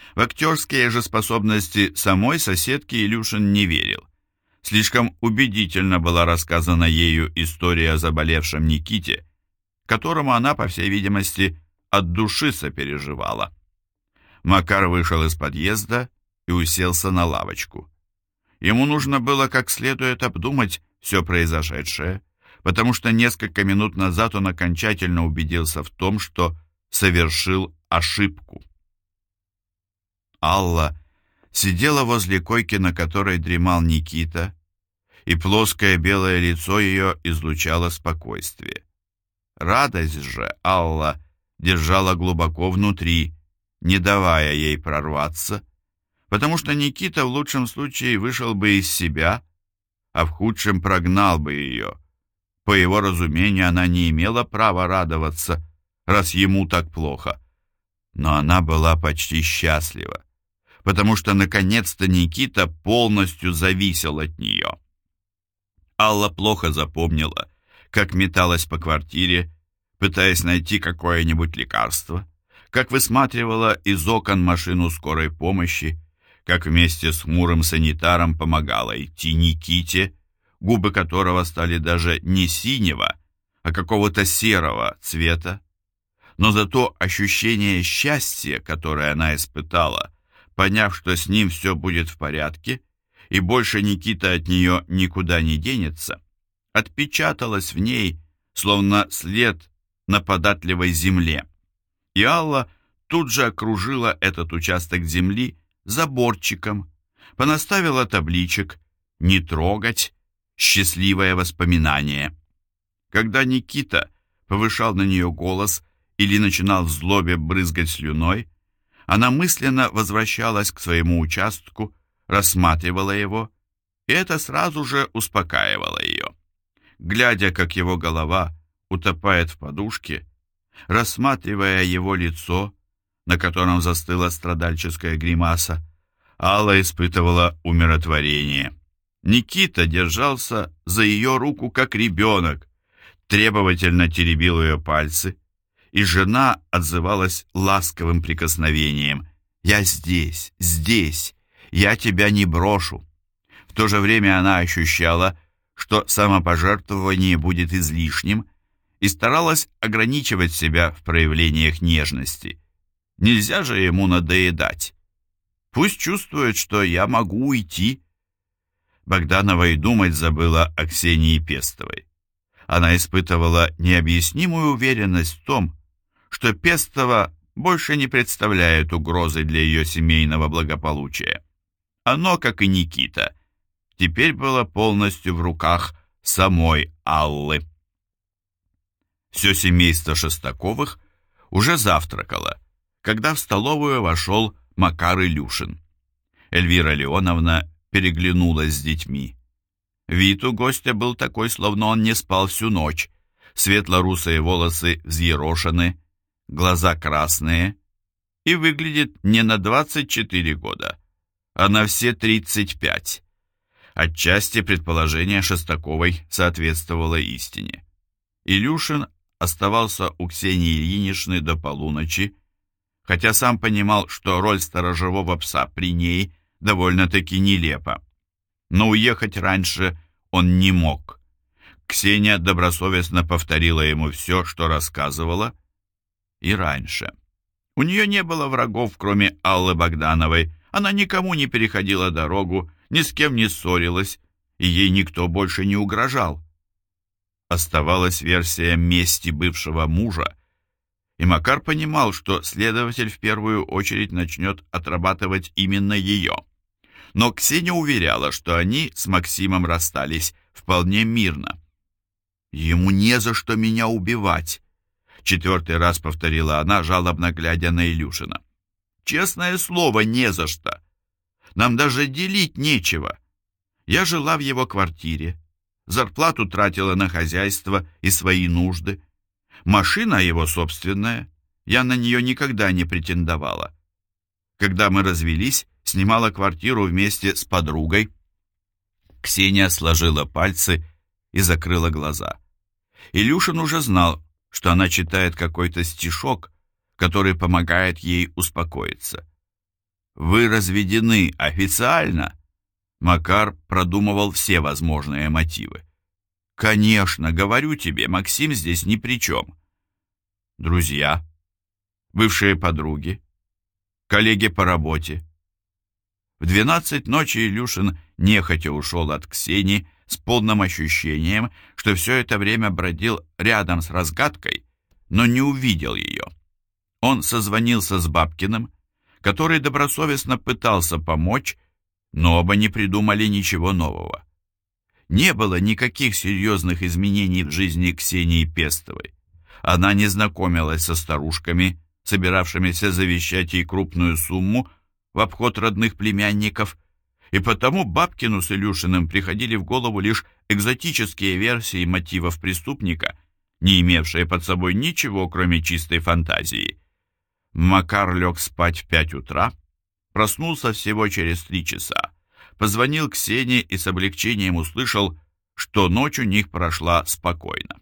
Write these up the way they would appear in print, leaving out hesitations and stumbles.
В актерские же способности самой соседки Илюшин не верил. Слишком убедительно была рассказана ею история о заболевшем Никите, которому она, по всей видимости, от души сопереживала. Макар вышел из подъезда и уселся на лавочку. Ему нужно было как следует обдумать все произошедшее, потому что несколько минут назад он окончательно убедился в том, что совершил ошибку. Алла сидела возле койки, на которой дремал Никита, и плоское белое лицо ее излучало спокойствие. Радость же Алла держала глубоко внутри, не давая ей прорваться, потому что Никита в лучшем случае вышел бы из себя, а в худшем прогнал бы ее. По его разумению, она не имела права радоваться, раз ему так плохо. Но она была почти счастлива, потому что наконец-то Никита полностью зависел от нее. Алла плохо запомнила, как металась по квартире, пытаясь найти какое-нибудь лекарство, как высматривала из окон машину скорой помощи, как вместе с хмурым санитаром помогала идти Никите, губы которого стали даже не синего, а какого-то серого цвета. Но зато ощущение счастья, которое она испытала, поняв, что с ним все будет в порядке, и больше Никита от нее никуда не денется, отпечаталось в ней, словно след на податливой земле. И Алла тут же окружила этот участок земли заборчиком, понаставила табличек «Не трогать», «Счастливое воспоминание». Когда Никита повышал на нее голос или начинал в злобе брызгать слюной, она мысленно возвращалась к своему участку, рассматривала его, и это сразу же успокаивало ее. Глядя, как его голова утопает в подушке, рассматривая его лицо, на котором застыла страдальческая гримаса, Алла испытывала умиротворение. Никита держался за ее руку, как ребенок, требовательно теребил ее пальцы, и жена отзывалась ласковым прикосновением: «Я здесь, здесь, я тебя не брошу». В то же время она ощущала, что самопожертвование будет излишним, и старалась ограничивать себя в проявлениях нежности. Нельзя же ему надоедать. Пусть чувствует, что я могу уйти. Богданова и думать забыла о Ксении Пестовой. Она испытывала необъяснимую уверенность в том, что Пестова больше не представляет угрозы для ее семейного благополучия. Оно, как и Никита, теперь было полностью в руках самой Аллы. Все семейство Шестаковых уже завтракало, когда в столовую вошел Макар Илюшин. Эльвира Леоновна переглянулась с детьми. Вид у гостя был такой, словно он не спал всю ночь. Светло-русые волосы взъерошены, глаза красные, и выглядит не на 24 года, а на все 35. Отчасти предположение Шестаковой соответствовало истине. Илюшин оставался у Ксении Ильиничны до полуночи, хотя сам понимал, что роль сторожевого пса при ней довольно-таки нелепа. Но уехать раньше он не мог. Ксения добросовестно повторила ему все, что рассказывала, и раньше. У нее не было врагов, кроме Аллы Богдановой, она никому не переходила дорогу, ни с кем не ссорилась, и ей никто больше не угрожал. Оставалась версия мести бывшего мужа, и Макар понимал, что следователь в первую очередь начнет отрабатывать именно ее. Но Ксения уверяла, что они с Максимом расстались вполне мирно. «Ему не за что меня убивать», — 4-й раз повторила она, жалобно глядя на Илюшина. «Честное слово, не за что. Нам даже делить нечего. Я жила в его квартире, зарплату тратила на хозяйство и свои нужды. Машина его собственная, я на нее никогда не претендовала. Когда мы развелись, снимала квартиру вместе с подругой». Ксения сложила пальцы и закрыла глаза. Илюшин уже знал, что она читает какой-то стишок, который помогает ей успокоиться. «Вы разведены официально?» Макар продумывал все возможные мотивы. «Конечно, говорю тебе, Максим здесь ни при чем. Друзья, бывшие подруги, коллеги по работе». В 12 ночи Илюшин нехотя ушел от Ксении с полным ощущением, что все это время бродил рядом с разгадкой, но не увидел ее. Он созвонился с Бабкиным, который добросовестно пытался помочь, но оба не придумали ничего нового. Не было никаких серьезных изменений в жизни Ксении Пестовой. Она не знакомилась со старушками, собиравшимися завещать ей крупную сумму в обход родных племянников, и потому Бабкину с Илюшиным приходили в голову лишь экзотические версии мотивов преступника, не имевшие под собой ничего, кроме чистой фантазии. Макар лег спать в 5 утра, проснулся всего через 3 часа, позвонил Ксении и с облегчением услышал, что ночь у них прошла спокойно.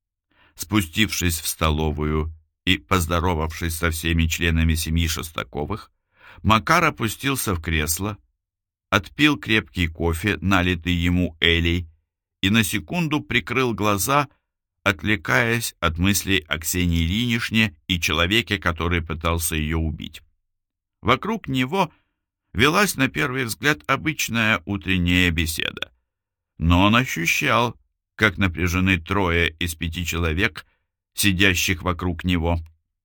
Спустившись в столовую и поздоровавшись со всеми членами семьи Шестаковых, Макар опустился в кресло, отпил крепкий кофе, налитый ему Элей, и на секунду прикрыл глаза, отвлекаясь от мыслей о Ксении Ильиничне и человеке, который пытался ее убить. Вокруг него велась на первый взгляд обычная утренняя беседа, но он ощущал, как напряжены 3 из 5 человек, сидящих вокруг него.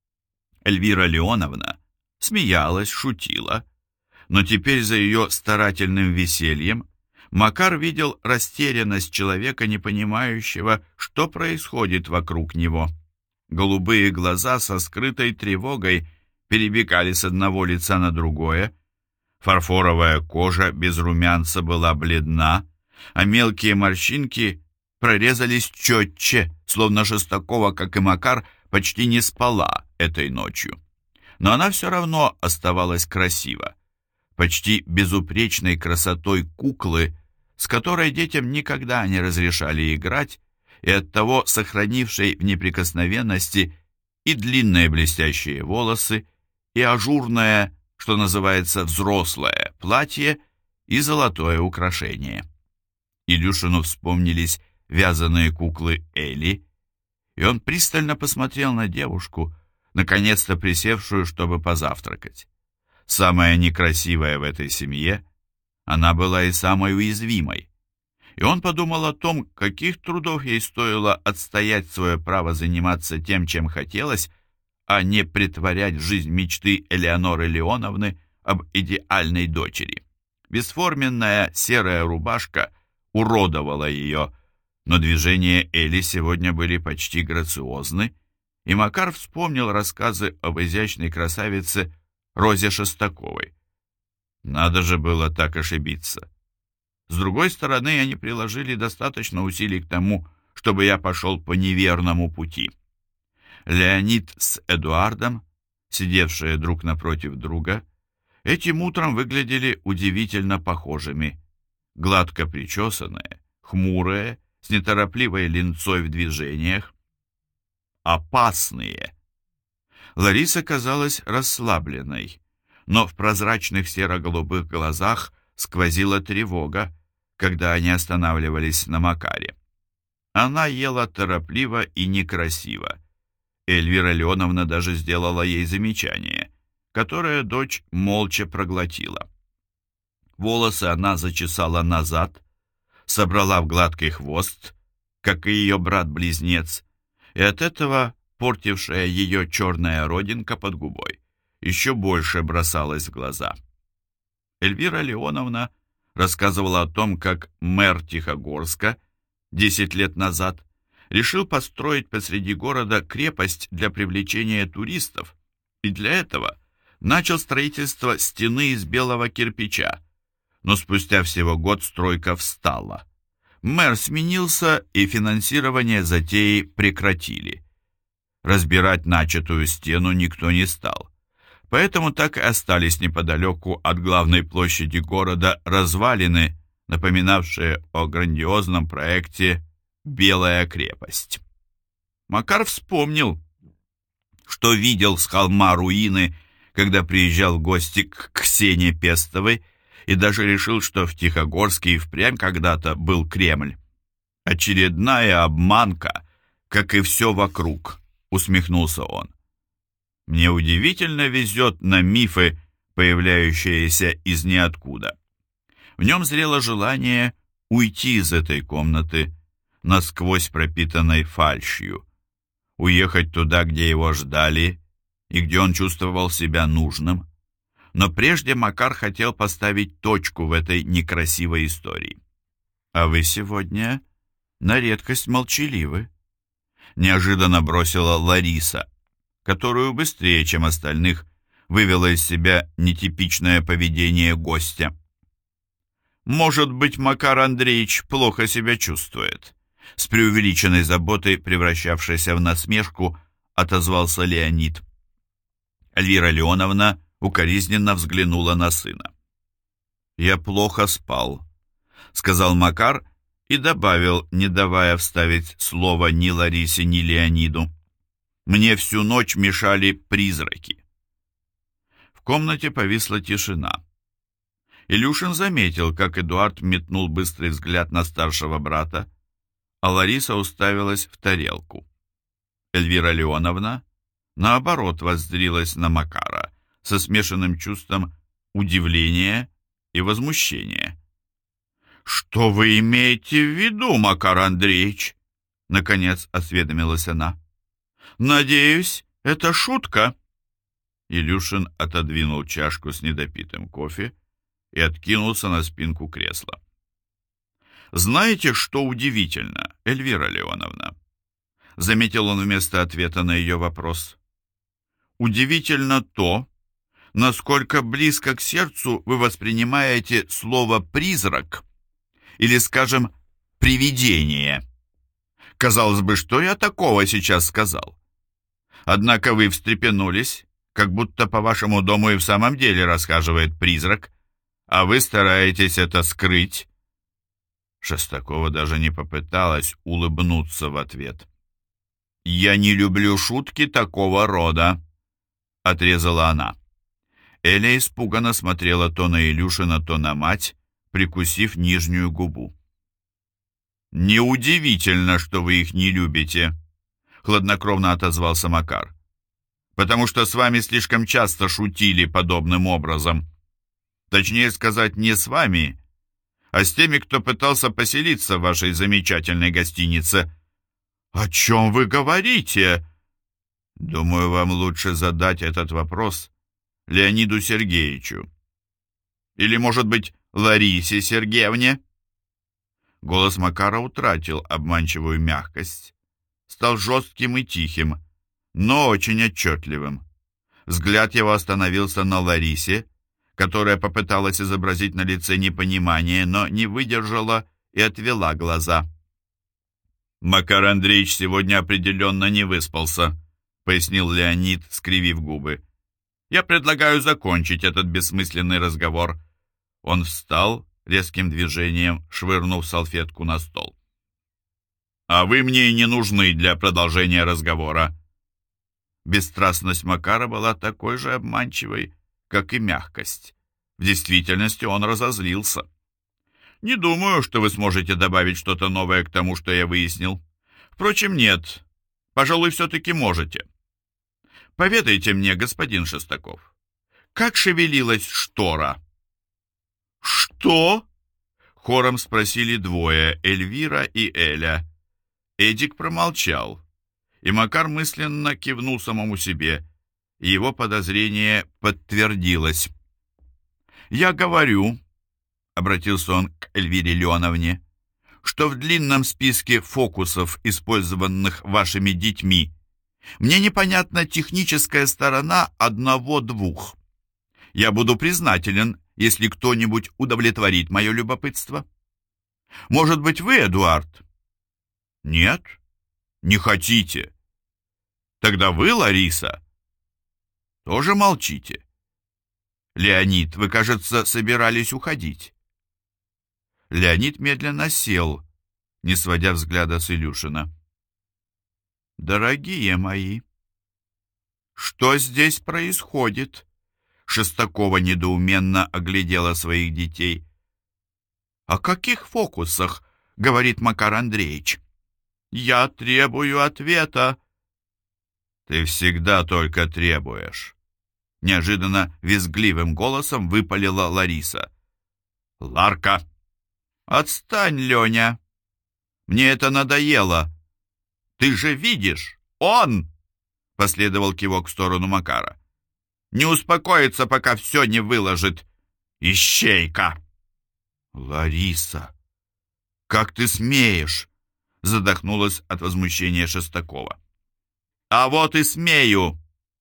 Эльвира Леоновна смеялась, шутила, но теперь за ее старательным весельем Макар видел растерянность человека, не понимающего, что происходит вокруг него. Голубые глаза со скрытой тревогой перебегали с одного лица на другое, фарфоровая кожа без румянца была бледна, а мелкие морщинки прорезались четче, словно Шестакова, как и Макар, почти не спала этой ночью. Но она все равно оставалась красива, почти безупречной красотой куклы, с которой детям никогда не разрешали играть, и оттого сохранившей в неприкосновенности и длинные блестящие волосы, и ажурное, что называется, взрослое платье, и золотое украшение. Илюшину вспомнились вязаные куклы Эли, и он пристально посмотрел на девушку, наконец-то присевшую, чтобы позавтракать. Самая некрасивая в этой семье, она была и самой уязвимой. И он подумал о том, каких трудов ей стоило отстоять свое право заниматься тем, чем хотелось, а не претворять в жизнь мечты Элеоноры Леоновны об идеальной дочери. Бесформенная серая рубашка уродовала ее, но движения Эли сегодня были почти грациозны, и Макар вспомнил рассказы об изящной красавице Розе Шестаковой. Надо же было так ошибиться. С другой стороны, они приложили достаточно усилий к тому, чтобы я пошел по неверному пути. Леонид с Эдуардом, сидевшие друг напротив друга, этим утром выглядели удивительно похожими. Гладко причесанные, хмурые, с неторопливой линцой в движениях. Опасные. Лариса казалась расслабленной, но в прозрачных серо-голубых глазах сквозила тревога, когда они останавливались на Макаре. Она ела торопливо и некрасиво. Эльвира Леоновна даже сделала ей замечание, которое дочь молча проглотила. Волосы она зачесала назад, собрала в гладкий хвост, как и ее брат-близнец, и от этого портившая ее черная родинка под губой еще больше бросалась в глаза. Эльвира Леоновна рассказывала о том, как мэр Тихогорска 10 лет назад решил построить посреди города крепость для привлечения туристов, и для этого начал строительство стены из белого кирпича, но спустя всего год стройка встала. Мэр сменился, и финансирование затеи прекратили. Разбирать начатую стену никто не стал, поэтому так и остались неподалеку от главной площади города развалины, напоминавшие о грандиозном проекте «Белая крепость». Макар вспомнил, что видел с холма руины, когда приезжал в гости к Ксении Пестовой и даже решил, что в Тихогорске и впрямь когда-то был Кремль. «Очередная обманка, как и все вокруг», — усмехнулся он. «Мне удивительно везет на мифы, появляющиеся из ниоткуда». В нем зрело желание уйти из этой комнаты, насквозь пропитанной фальшью, уехать туда, где его ждали и где он чувствовал себя нужным. Но прежде Макар хотел поставить точку в этой некрасивой истории. «А вы сегодня на редкость молчаливы», — неожиданно бросила Лариса, которую быстрее, чем остальных, вывела из себя нетипичное поведение гостя. «Может быть, Макар Андреевич плохо себя чувствует?» С преувеличенной заботой, превращавшейся в насмешку, отозвался Леонид. Эльвира Леоновна укоризненно взглянула на сына. «Я плохо спал», — сказал Макар и добавил, не давая вставить слово ни Ларисе, ни Леониду. «Мне всю ночь мешали призраки». В комнате повисла тишина. Илюшин заметил, как Эдуард метнул быстрый взгляд на старшего брата, а Лариса уставилась в тарелку. Эльвира Леоновна, наоборот, воззрилась на Макара со смешанным чувством удивления и возмущения. «Что вы имеете в виду, Макар Андреевич?» — наконец осведомилась она. «Надеюсь, это шутка?» Илюшин отодвинул чашку с недопитым кофе и откинулся на спинку кресла. «Знаете, что удивительно, Эльвира Леоновна?» — заметил он вместо ответа на ее вопрос. «Удивительно то, насколько близко к сердцу вы воспринимаете слово «призрак» или, скажем, «привидение». Казалось бы, что я такого сейчас сказал? Однако вы встрепенулись, как будто по вашему дому и в самом деле расхаживает призрак, а вы стараетесь это скрыть». Шестакова даже не попыталась улыбнуться в ответ. «Я не люблю шутки такого рода», — отрезала она. Эля испуганно смотрела то на Илюшина, то на мать, прикусив нижнюю губу. «Неудивительно, что вы их не любите», — хладнокровно отозвался Макар, «потому что с вами слишком часто шутили подобным образом. Точнее сказать, не с вами, а с теми, кто пытался поселиться в вашей замечательной гостинице». «О чем вы говорите?» «Думаю, вам лучше задать этот вопрос Леониду Сергеевичу. Или, может быть, Ларисе Сергеевне?» Голос Макара утратил обманчивую мягкость, стал жестким и тихим, но очень отчетливым. Взгляд его остановился на Ларисе, которая попыталась изобразить на лице непонимание, но не выдержала и отвела глаза. «Макар Андреевич сегодня определенно не выспался», — пояснил Леонид, скривив губы. «Я предлагаю закончить этот бессмысленный разговор». Он встал, резким движением швырнув салфетку на стол. «А вы мне и не нужны для продолжения разговора». Бесстрастность Макара была такой же обманчивой, как и мягкость. В действительности он разозлился. «Не думаю, что вы сможете добавить что-то новое к тому, что я выяснил. Впрочем, нет. Пожалуй, все-таки можете. Поведайте мне, господин Шестаков, как шевелилась штора?» «Что?» — хором спросили двое, Эльвира и Эля. Эдик промолчал, и Макар мысленно кивнул самому себе, и его подозрение подтвердилось. «Я говорю», — обратился он к Эльвире Леоновне, «что в длинном списке фокусов, использованных вашими детьми, мне непонятна техническая сторона одного-двух. Я буду признателен, если кто-нибудь удовлетворит мое любопытство. Может быть, вы, Эдуард?» «Нет? Не хотите? Тогда вы, Лариса, тоже молчите. Леонид, вы, кажется, собирались уходить». Леонид медленно сел, не сводя взгляда с Илюшина. «Дорогие мои, что здесь происходит?» Шестакова недоуменно оглядела своих детей. «О каких фокусах?» — говорит Макар Андреевич. «Я требую ответа». «Ты всегда только требуешь», — неожиданно визгливым голосом выпалила Лариса. «Ларка!» «Отстань, Леня! Мне это надоело! Ты же видишь, он!» — последовал кивок в сторону Макара. «Не успокоится, пока все не выложит. Ищейка!» «Лариса, как ты смеешь?» — задохнулась от возмущения Шестакова. «А вот и смею!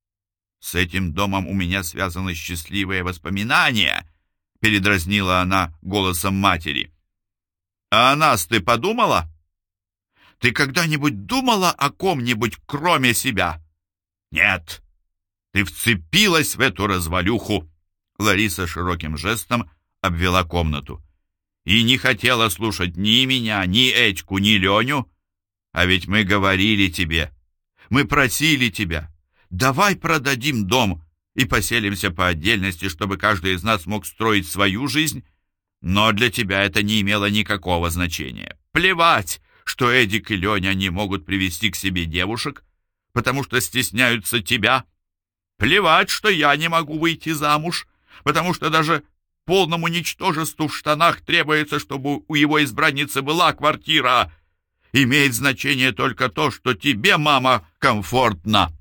С этим домом у меня связаны счастливые воспоминания!» — передразнила она голосом матери. «А о нас ты подумала? Ты когда-нибудь думала о ком-нибудь, кроме себя? Нет, ты вцепилась в эту развалюху!» Лариса широким жестом обвела комнату. «И не хотела слушать ни меня, ни Этьку, ни Леню. А ведь мы говорили тебе, мы просили тебя, давай продадим дом и поселимся по отдельности, чтобы каждый из нас мог строить свою жизнь. Но для тебя это не имело никакого значения. Плевать, что Эдик и Леня не могут привести к себе девушек, потому что стесняются тебя. Плевать, что я не могу выйти замуж, потому что даже полному ничтожеству в штанах требуется, чтобы у его избранницы была квартира. Имеет значение только то, что тебе, мама, комфортно».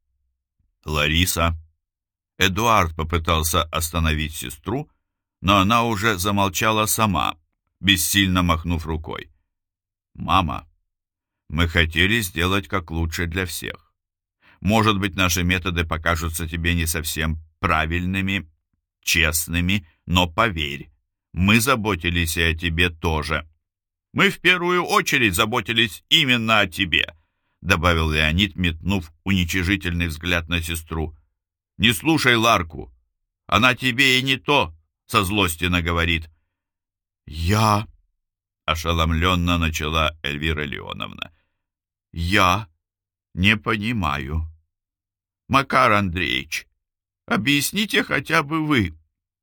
«Лариса». Эдуард попытался остановить сестру, но она уже замолчала сама, бессильно махнув рукой. «Мама, мы хотели сделать как лучше для всех. Может быть, наши методы покажутся тебе не совсем правильными, честными, но поверь, мы заботились и о тебе тоже. Мы в первую очередь заботились именно о тебе», добавил Леонид, метнув уничижительный взгляд на сестру. «Не слушай Ларку, она тебе и не то со злости наговорит». «Я...» — ошеломленно начала Эльвира Леоновна. «Я не понимаю. Макар Андреевич, объясните хотя бы вы».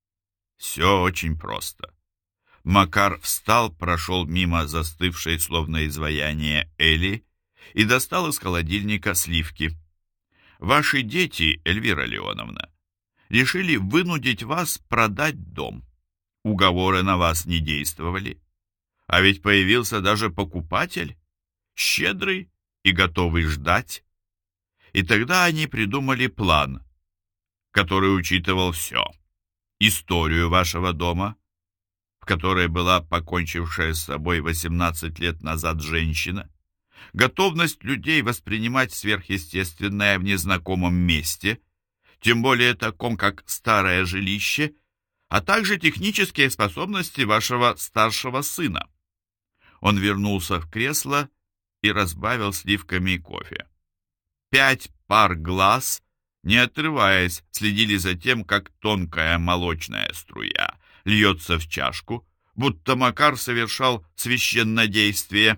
«Все очень просто». Макар встал, прошел мимо застывшей, словно изваяние, Эли и достал из холодильника сливки. «Ваши дети, Эльвира Леоновна, решили вынудить вас продать дом. Уговоры на вас не действовали. А ведь появился даже покупатель, щедрый и готовый ждать. И тогда они придумали план, который учитывал все. Историю вашего дома, в которой была покончившая с собой 18 лет назад женщина, готовность людей воспринимать сверхъестественное в незнакомом месте, тем более таком, как старое жилище, а также технические способности вашего старшего сына». Он вернулся в кресло и разбавил сливками кофе. 5 пар глаз, не отрываясь, следили за тем, как тонкая молочная струя льется в чашку, будто Макар совершал священнодействие.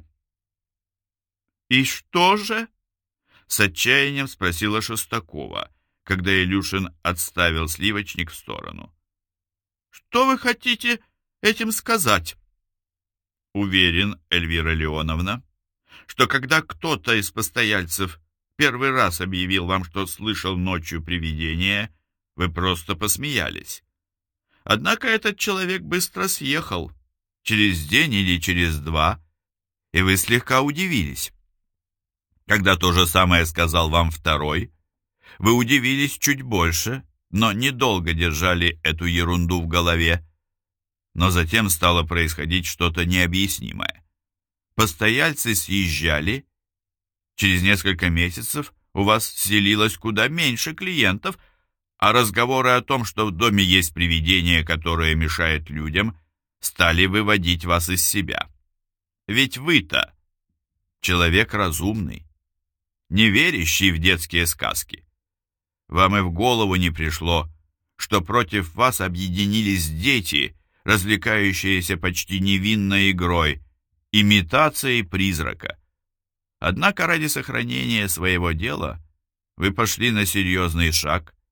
«И что же?» — с отчаянием спросила Шестакова, когда Илюшин отставил сливочник в сторону. «Что вы хотите этим сказать?» «Уверен, Эльвира Леоновна, что когда кто-то из постояльцев первый раз объявил вам, что слышал ночью привидение, вы просто посмеялись. Однако этот человек быстро съехал, через день или через 2, и вы слегка удивились. Когда то же самое сказал вам второй, вы удивились чуть больше, но недолго держали эту ерунду в голове. Но затем стало происходить что-то необъяснимое. Постояльцы съезжали, через несколько месяцев у вас вселилось куда меньше клиентов, а разговоры о том, что в доме есть привидение, которое мешает людям, стали выводить вас из себя. Ведь вы-то человек разумный, не верящий в детские сказки. Вам и в голову не пришло, что против вас объединились дети, развлекающиеся почти невинной игрой, имитацией призрака. Однако ради сохранения своего дела вы пошли на серьезный шаг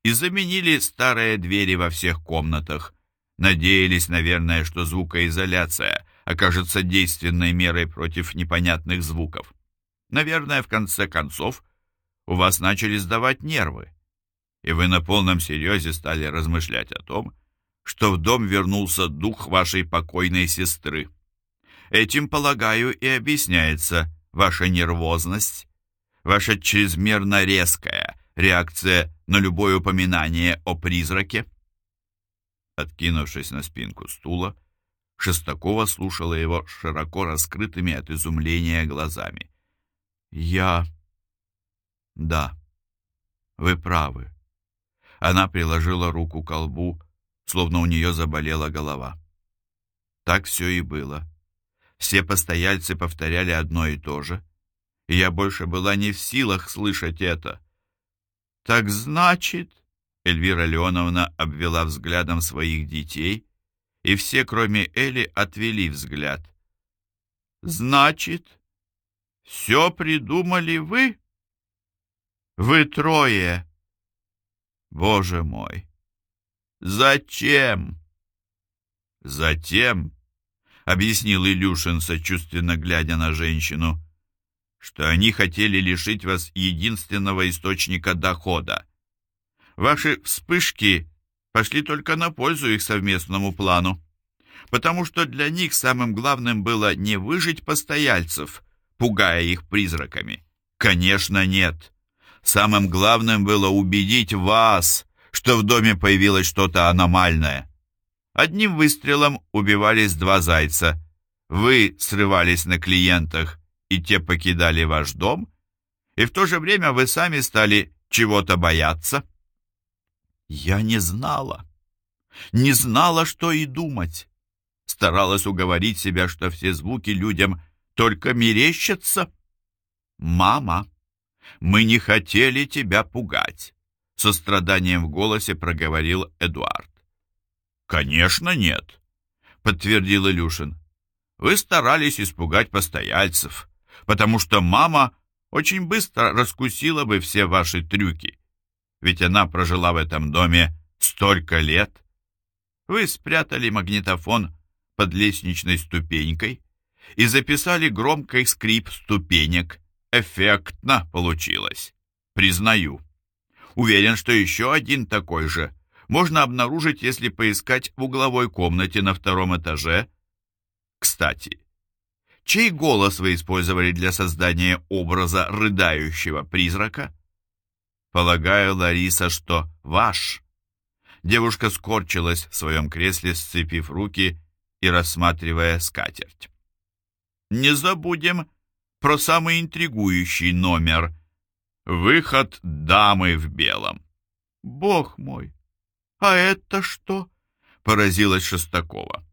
и заменили старые двери во всех комнатах. Надеялись, наверное, что звукоизоляция окажется действенной мерой против непонятных звуков. Наверное, в конце концов, у вас начали сдавать нервы, и вы на полном серьезе стали размышлять о том, что в дом вернулся дух вашей покойной сестры. Этим, полагаю, и объясняется ваша нервозность, ваша чрезмерно резкая реакция на любое упоминание о призраке. Откинувшись на спинку стула, Шестакова слушала его широко раскрытыми от изумления глазами. Да, вы правы. Она приложила руку к колбу, словно у нее заболела голова. Так все и было. Все постояльцы повторяли одно и то же, и я больше была не в силах слышать это. «Так значит...» — Эльвира Леоновна обвела взглядом своих детей, и все, кроме Эли, отвели взгляд. «Значит, все придумали вы? Вы трое? Боже мой! Зачем?» «Затем...» — объяснил Илюшин, сочувственно глядя на женщину, «что они хотели лишить вас единственного источника дохода. Ваши вспышки пошли только на пользу их совместному плану, потому что для них самым главным было не выжить постояльцев, пугая их призраками. Конечно, нет. Самым главным было убедить вас, что в доме появилось что-то аномальное. Одним выстрелом убивались два зайца. Вы срывались на клиентах, и те покидали ваш дом, и в то же время вы сами стали чего-то бояться. Я не знала, что и думать. Старалась уговорить себя, что все звуки людям только мерещатся. «Мама, мы не хотели тебя пугать», — со страданием в голосе проговорил Эдуард. «Конечно, нет», — подтвердил Илюшин. «Вы старались испугать постояльцев, потому что мама очень быстро раскусила бы все ваши трюки. Ведь она прожила в этом доме столько лет. Вы спрятали магнитофон под лестничной ступенькой и записали громкий скрип ступенек. Эффектно получилось, признаю. Уверен, что еще один такой же можно обнаружить, если поискать в угловой комнате на втором этаже. Кстати, чей голос вы использовали для создания образа рыдающего призрака? Полагаю, Лариса, что ваш. Девушка скорчилась в своем кресле, сцепив руки и рассматривая скатерть. Не забудем про самый интригующий номер. Выход дамы в белом. Бог мой! А это что? Поразилась Шестакова.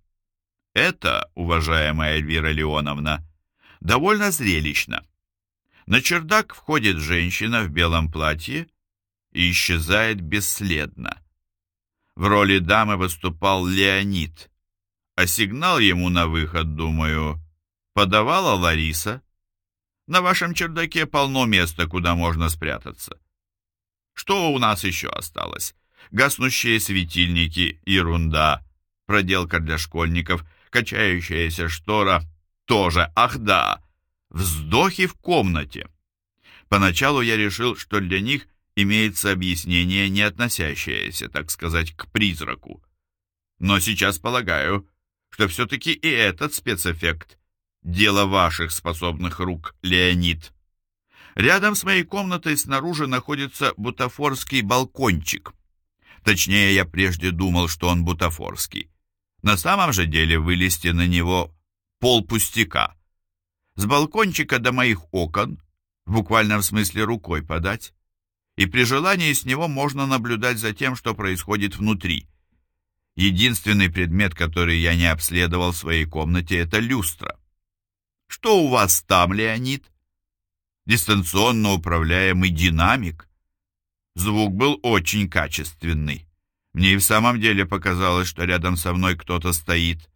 Это, уважаемая Эльвира Леоновна, довольно зрелищно. На чердак входит женщина в белом платье и исчезает бесследно. В роли дамы выступал Леонид, а сигнал ему на выход, думаю, подавала Лариса. На вашем чердаке полно места, куда можно спрятаться. Что у нас еще осталось? Гаснущие светильники, ерунда, проделка для школьников, качающаяся штора, тоже, ах да, вздохи в комнате. Поначалу я решил, что для них имеется объяснение, не относящееся, так сказать, к призраку. Но сейчас полагаю, что все-таки и этот спецэффект — дело ваших способных рук, Леонид. Рядом с моей комнатой снаружи находится бутафорский балкончик. Точнее, я прежде думал, что он бутафорский. На самом же деле вылезти на него полпустяка. С балкончика до моих окон, в буквальном смысле рукой подать, и при желании с него можно наблюдать за тем, что происходит внутри. Единственный предмет, который я не обследовал в своей комнате, это люстра. Что у вас там, Леонид? Дистанционно управляемый динамик. Звук был очень качественный. Мне и в самом деле показалось, что рядом со мной кто-то стоит.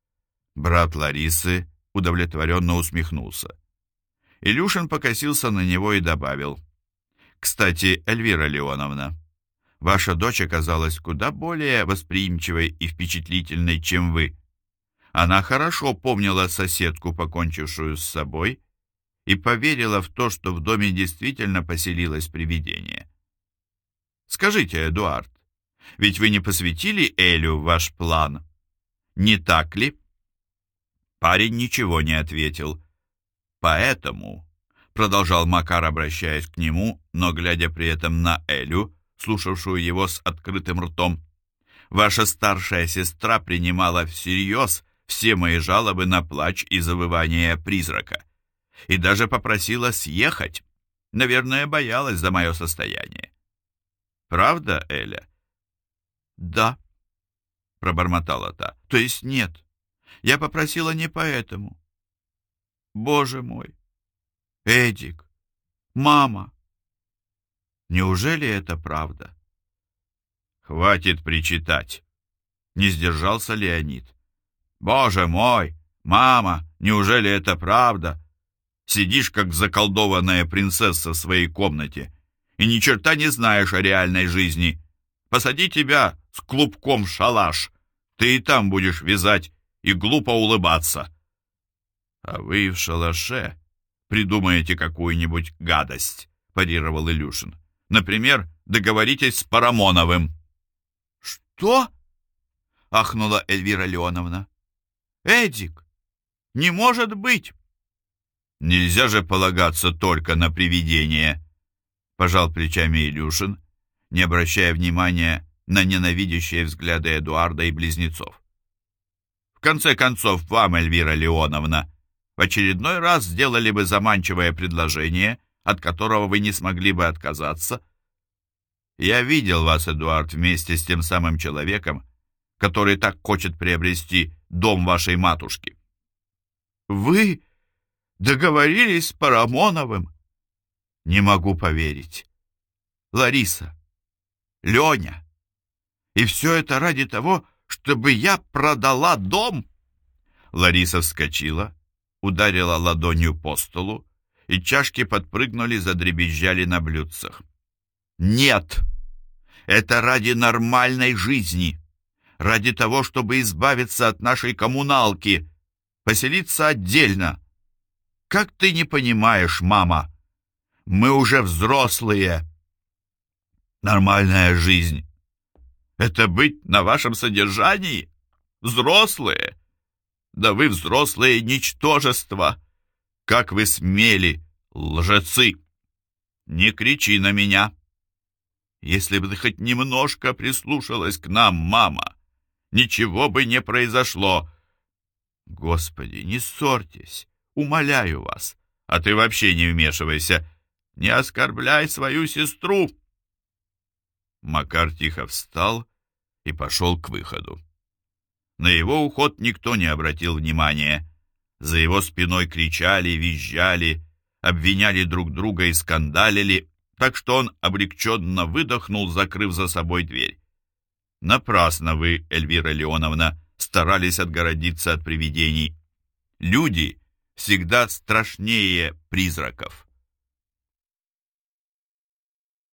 Брат Ларисы удовлетворенно усмехнулся. Илюшин покосился на него и добавил: «Кстати, Эльвира Леоновна, Ваша дочь оказалась куда более восприимчивой и впечатлительной, чем вы. Она хорошо помнила соседку, покончившую с собой, и поверила в то, что в доме действительно поселилось привидение. Скажите, Эдуард, ведь вы не посвятили Элю в ваш план, не так ли? Парень ничего не ответил. Поэтому, продолжал Макар, обращаясь к нему, но глядя при этом на Элю, слушавшую его с открытым ртом, ваша старшая сестра принимала всерьез все мои жалобы на плач и завывание призрака, и даже попросила съехать. Наверное, боялась за мое состояние. Правда, Эля? Да, пробормотала та. То есть нет. Я попросила не поэтому. Боже мой! Эдик! Мама! Неужели это правда? Хватит причитать. Не сдержался Леонид. Боже мой! Мама! Неужели это правда? Сидишь, как заколдованная принцесса в своей комнате и ни черта не знаешь о реальной жизни. Посади тебя с клубком в шалаш. Ты и там будешь вязать и глупо улыбаться. А вы в шалаше придумаете какую-нибудь гадость, парировал Илюшин. Например, договоритесь с Парамоновым. Что? Ахнула Эльвира Леоновна. Эдик, не может быть. Нельзя же полагаться только на привидение, пожал плечами Илюшин, не обращая внимания на ненавидящие взгляды Эдуарда и близнецов. В конце концов, вам, Эльвира Леоновна, в очередной раз сделали бы заманчивое предложение, от которого вы не смогли бы отказаться. Я видел вас, Эдуард, вместе с тем самым человеком, который так хочет приобрести дом вашей матушки. Вы договорились с Парамоновым? Не могу поверить. Лариса, Леня, и все это ради того, чтобы я продала дом? Лариса вскочила, ударила ладонью по столу, и чашки подпрыгнули, задребезжали на блюдцах. Нет, это ради нормальной жизни, ради того, чтобы избавиться от нашей коммуналки, поселиться отдельно. Как ты не понимаешь, мама? Мы уже взрослые. Нормальная жизнь — это быть на вашем содержании? Взрослые? Да вы взрослые ничтожества. Как вы смели, лжецы! Не кричи на меня. Если бы ты хоть немножко прислушалась к нам, мама, ничего бы не произошло. Господи, не ссорьтесь. Умоляю вас, а ты вообще не вмешивайся. Не оскорбляй свою сестру. Макар тихо встал и пошел к выходу. На его уход никто не обратил внимания. За его спиной кричали, визжали, обвиняли друг друга и скандалили, так что он облегченно выдохнул, закрыв за собой дверь. Напрасно вы, Эльвира Леоновна, старались отгородиться от привидений. Люди всегда страшнее призраков.